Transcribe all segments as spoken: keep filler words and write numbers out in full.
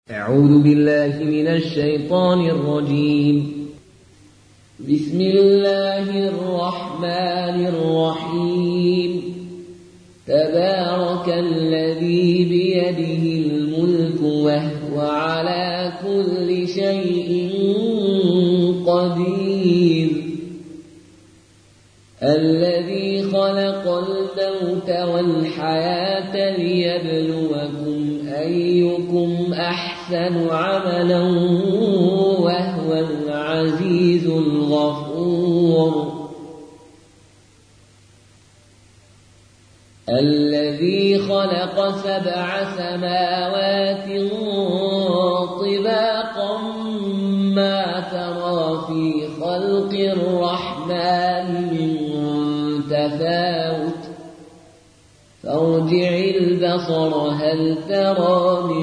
أعوذ بالله من الشيطان الرجيم. بسم الله الرحمن الرحيم. تبارك الذي بيده الملك وهو على كل شيء قدير. الذي خلق الموت والحياة ليبلوكم أيكم أحسن عملا وهو العزيز الغفور. الذي خلق سبع سماوات طباقا ما ترى في خلق الرحمن من تفاوت فارجع البصر هل ترى من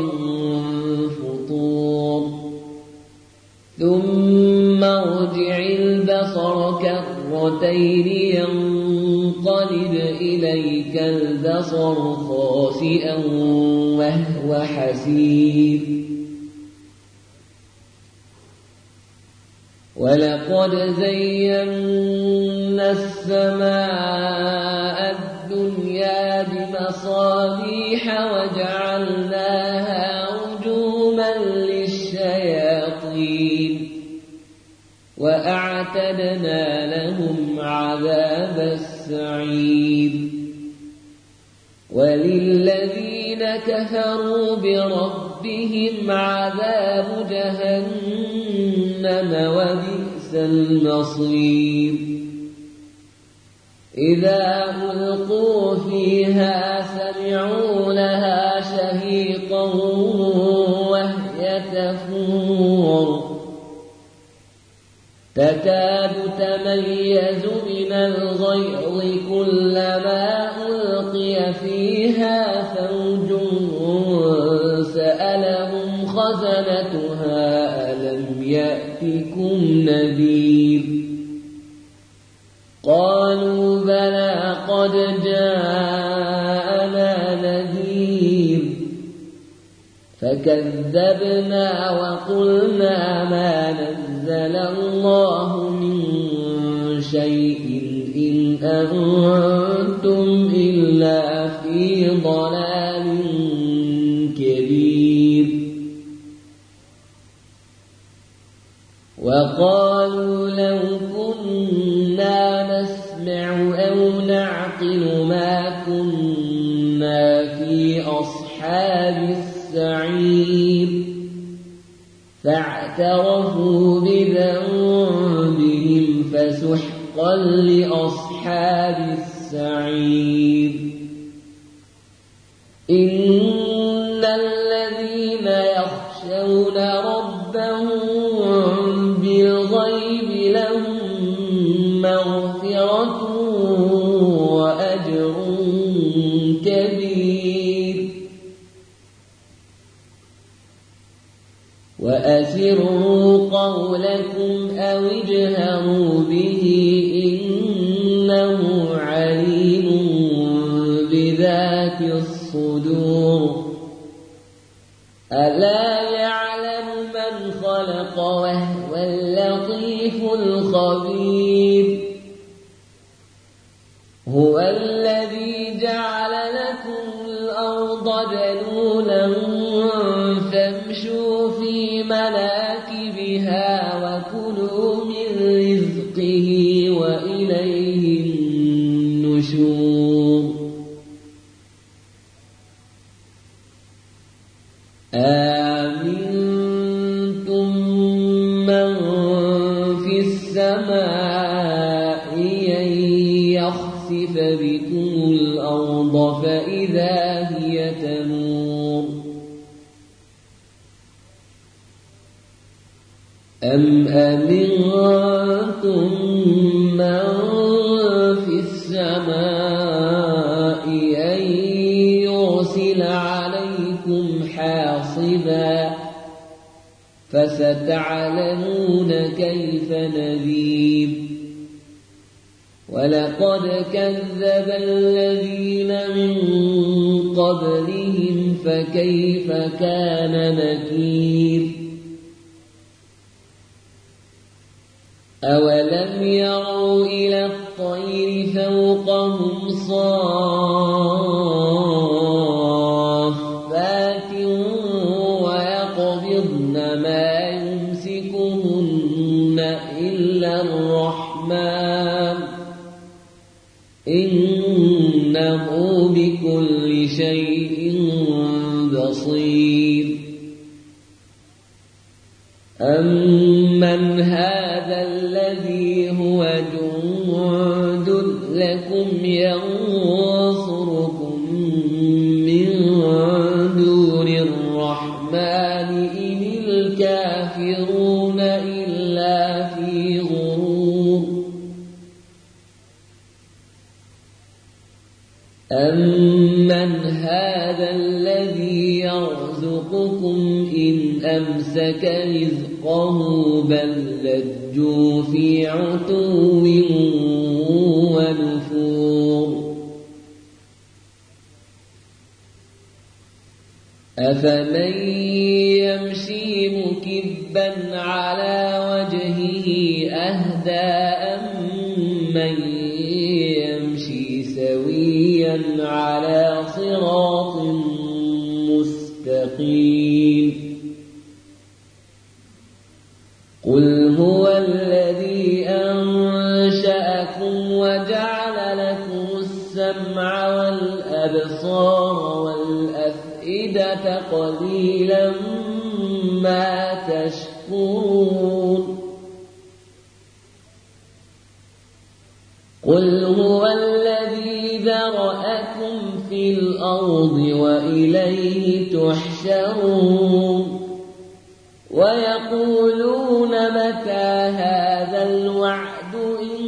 فطور ثم ارجع البصر كرتين ينقلب إليك البصر خاسئا وهو حسير. ولقد زينا السماء الدنيا بمصابيح وجعلناها رجوما للشياطين وأعتدنا لهم عذاب السعير. وللذين كفروا بربهم عذاب جهنم وبئس المصير. إذا ألقوا فيها سمعوا لها شهيقا وهي تفور تكاد تميز من الغيظ كلما ألقي فيها فوج سألهم خزنتها ألم يأتكم نذير. قالوا بلى قد جاءنا نذير فكذبنا وقلنا ما نزل الله من شيء إن أنتم إلا في ضلال كبير. وقالوا لو كنا نسمع أو نعقل ما كنا في أصحاب السعير فاعترفوا بذنبهم فسحقا لأصحاب السعير. إن الذين يخشون ربهم بالغيب لهم مغفرة وأجر كبير. وأسروا قولكم أو اجهروا به إنه عليم بذات الصدور. ألا يعلم من خلق وهو اللطيف الخبير. هو الذي جعل لكم الأرض ذلولا فامشوا في مناكبها وكلوا من رزقه وإليه النشور. آمنتم من في السماء أن يخسف بكم الأرض فإذا هي تمور أم أمنتم من في السماء أن يرسل عليكم حاصبا فستعلمون كيف نذير. ولقد كذب الذين من قبلهم فكيف كان نكير أولم يروا إلى الطير فوقهم صافات ويقبضن ما يمسكهن إلا الرحمن إنه بكل شيء بصير أمن هذا الذي هو جند لكم ينصركم من دون الرحمن إن الكافرون إلا في غرور أمن هذا الذي يرزقكم إن أمسك رزقه بل لجوا في عتو ونفور أفمن يمشي مكبا على وجهه أهدى أمن يمشي سويا على صراط مستقيم قل هو الذي أنشأكم وجعل لكم السمع والأبصار والأفئدة قليلا ما تشكرون قل هو الذي ذرأكم في الأرض وإليه تحشرون ويقولون متى هذا الوعد إن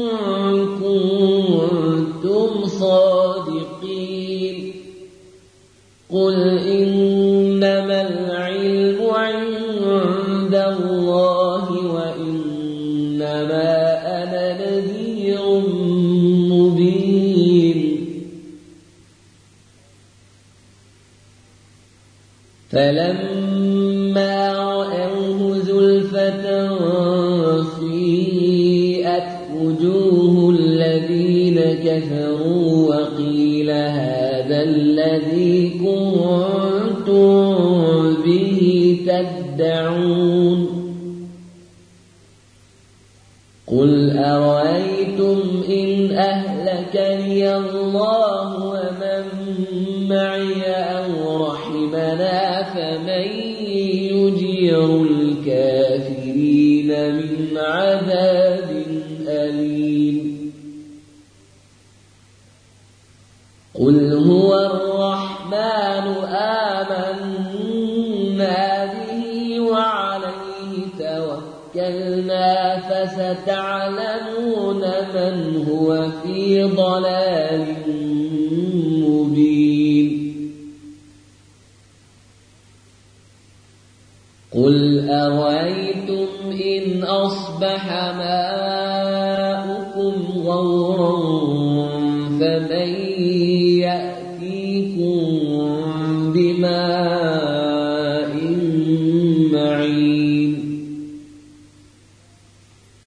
كنتم صادقين قل إنما العلم عند الله وإنما أنا نذير مبين فلما رأوه زلفة سيئت وجوه الذين كفروا وقيل هذا الذي كنتم به تدعون قل أرأيتم إن أهلكني الله ومن معي أو رحمنا فمن يجير الكافرين من عذاب أليم قل هو الرحمن آمنا به وعليه توكلنا فستعلمون من هو في ضلال مبين قل أرأيتم إن أصبح ماؤكم غورا